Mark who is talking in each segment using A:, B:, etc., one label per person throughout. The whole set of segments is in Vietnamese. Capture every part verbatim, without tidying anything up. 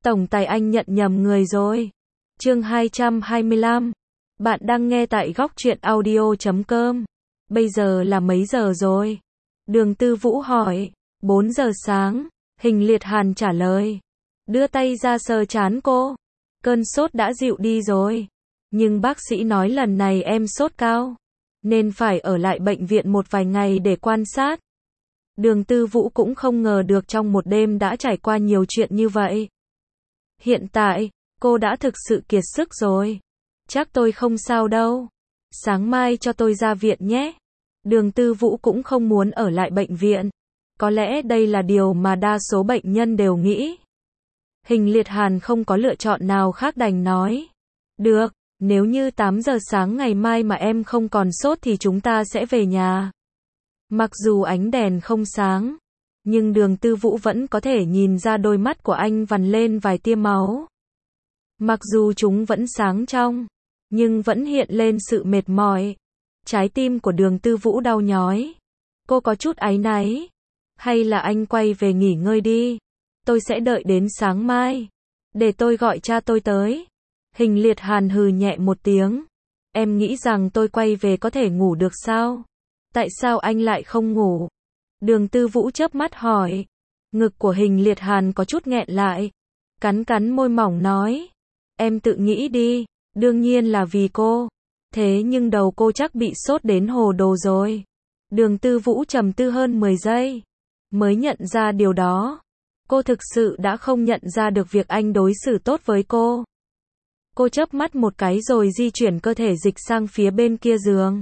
A: Tổng tài anh nhận nhầm người rồi. Chương hai trăm hai mươi lăm. Bạn đang nghe tại góc truyện audio chấm com. Bây giờ là mấy giờ rồi? Đường Tư Vũ hỏi. bốn giờ sáng. Hình Liệt Hàn trả lời. Đưa tay ra sờ trán cô. Cơn sốt đã dịu đi rồi. Nhưng bác sĩ nói lần này em sốt cao. Nên phải ở lại bệnh viện một vài ngày để quan sát. Đường Tư Vũ cũng không ngờ được trong một đêm đã trải qua nhiều chuyện như vậy. Hiện tại, cô đã thực sự kiệt sức rồi. Chắc tôi không sao đâu. Sáng mai cho tôi ra viện nhé. Đường Tư Vũ cũng không muốn ở lại bệnh viện. Có lẽ đây là điều mà đa số bệnh nhân đều nghĩ. Hình Liệt Hàn không có lựa chọn nào khác đành nói. Được, nếu như tám giờ sáng ngày mai mà em không còn sốt thì chúng ta sẽ về nhà. Mặc dù ánh đèn không sáng, nhưng Đường Tư Vũ vẫn có thể nhìn ra đôi mắt của anh vằn lên vài tia máu. Mặc dù chúng vẫn sáng trong, nhưng vẫn hiện lên sự mệt mỏi. Trái tim của Đường Tư Vũ đau nhói. Cô có chút áy náy. Hay là anh quay về nghỉ ngơi đi. Tôi sẽ đợi đến sáng mai. Để tôi gọi cha tôi tới. Hình Liệt Hàn hừ nhẹ một tiếng. Em nghĩ rằng tôi quay về có thể ngủ được sao? Tại sao anh lại không ngủ? Đường Tư Vũ chớp mắt hỏi. Ngực của Hình Liệt Hàn có chút nghẹn lại. Cắn cắn môi mỏng nói. Em tự nghĩ đi, đương nhiên là vì cô. Thế nhưng đầu cô chắc bị sốt đến hồ đồ rồi. Đường Tư Vũ trầm tư hơn mười giây. Mới nhận ra điều đó. Cô thực sự đã không nhận ra được việc anh đối xử tốt với cô. Cô chớp mắt một cái rồi di chuyển cơ thể dịch sang phía bên kia giường.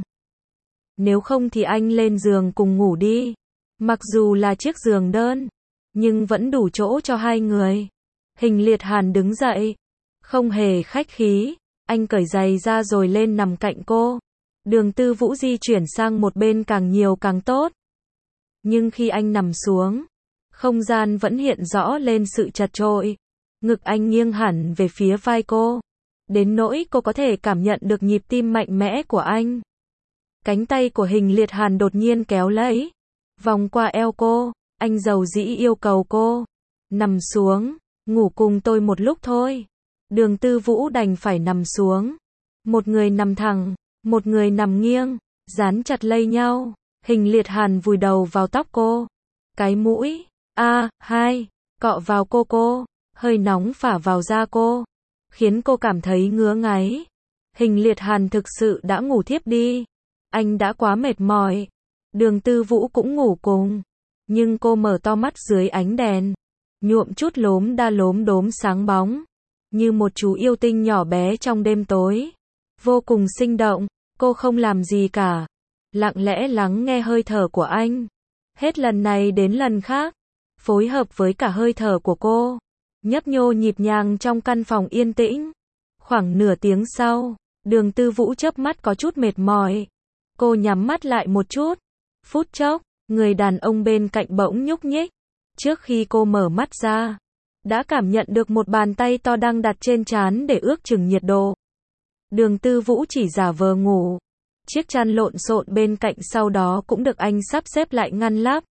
A: Nếu không thì anh lên giường cùng ngủ đi. Mặc dù là chiếc giường đơn, nhưng vẫn đủ chỗ cho hai người. Hình Liệt Hàn đứng dậy. Không hề khách khí, anh cởi giày ra rồi lên nằm cạnh cô. Đường Tư Vũ di chuyển sang một bên càng nhiều càng tốt. Nhưng khi anh nằm xuống, không gian vẫn hiện rõ lên sự chật chội. Ngực anh nghiêng hẳn về phía vai cô. Đến nỗi cô có thể cảm nhận được nhịp tim mạnh mẽ của anh. Cánh tay của Hình Liệt Hàn đột nhiên kéo lấy. Vòng qua eo cô, anh dầu dĩ yêu cầu cô. Nằm xuống, ngủ cùng tôi một lúc thôi. Đường Tư Vũ đành phải nằm xuống. Một người nằm thẳng, một người nằm nghiêng, dán chặt lấy nhau. Hình Liệt Hàn vùi đầu vào tóc cô. Cái mũi, a, hai, cọ vào cô cô, hơi nóng phả vào da cô, khiến cô cảm thấy ngứa ngáy. Hình Liệt Hàn thực sự đã ngủ thiếp đi. Anh đã quá mệt mỏi. Đường Tư Vũ cũng ngủ cùng. Nhưng cô mở to mắt dưới ánh đèn. Nhuộm chút lốm đa lốm đốm sáng bóng. Như một chú yêu tinh nhỏ bé trong đêm tối. Vô cùng sinh động. Cô không làm gì cả. Lặng lẽ lắng nghe hơi thở của anh. Hết lần này đến lần khác. Phối hợp với cả hơi thở của cô. Nhấp nhô nhịp nhàng trong căn phòng yên tĩnh. Khoảng nửa tiếng sau, Đường Tư Vũ chớp mắt có chút mệt mỏi. Cô nhắm mắt lại một chút. Phút chốc, người đàn ông bên cạnh bỗng nhúc nhích. Trước khi cô mở mắt ra, đã cảm nhận được một bàn tay to đang đặt trên trán để ước chừng nhiệt độ. Đường Tư Vũ chỉ giả vờ ngủ. Chiếc chăn lộn xộn bên cạnh sau đó cũng được anh sắp xếp lại ngăn nắp.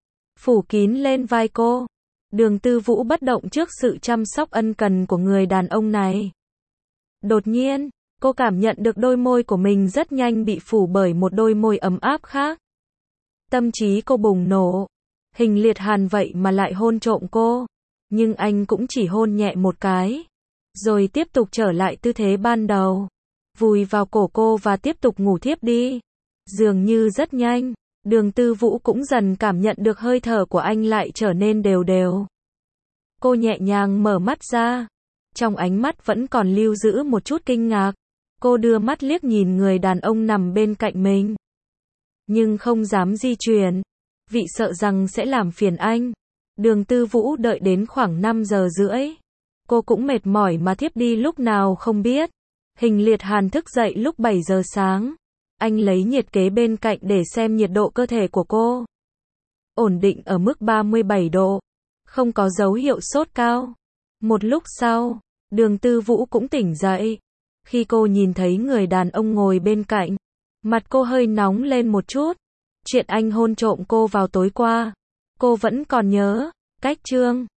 A: Phủ kín lên vai cô. Đường Tư Vũ bất động trước sự chăm sóc ân cần của người đàn ông này. Đột nhiên, cô cảm nhận được đôi môi của mình rất nhanh bị phủ bởi một đôi môi ấm áp khác. Tâm trí cô bùng nổ. Hình Liệt Hàn vậy mà lại hôn trộm cô. Nhưng anh cũng chỉ hôn nhẹ một cái. Rồi tiếp tục trở lại tư thế ban đầu. Vùi vào cổ cô và tiếp tục ngủ thiếp đi. Dường như rất nhanh, Đường Tư Vũ cũng dần cảm nhận được hơi thở của anh lại trở nên đều đều. Cô nhẹ nhàng mở mắt ra. Trong ánh mắt vẫn còn lưu giữ một chút kinh ngạc. Cô đưa mắt liếc nhìn người đàn ông nằm bên cạnh mình. Nhưng không dám di chuyển. Vì sợ rằng sẽ làm phiền anh. Đường Tư Vũ đợi đến khoảng năm giờ rưỡi. Cô cũng mệt mỏi mà thiếp đi lúc nào không biết. Hình Liệt Hàn thức dậy lúc bảy giờ sáng. Anh lấy nhiệt kế bên cạnh để xem nhiệt độ cơ thể của cô. Ổn định ở mức ba mươi bảy độ. Không có dấu hiệu sốt cao. Một lúc sau, Đường Tư Vũ cũng tỉnh dậy. Khi cô nhìn thấy người đàn ông ngồi bên cạnh, mặt cô hơi nóng lên một chút. Chuyện anh hôn trộm cô vào tối qua, cô vẫn còn nhớ. Cách chương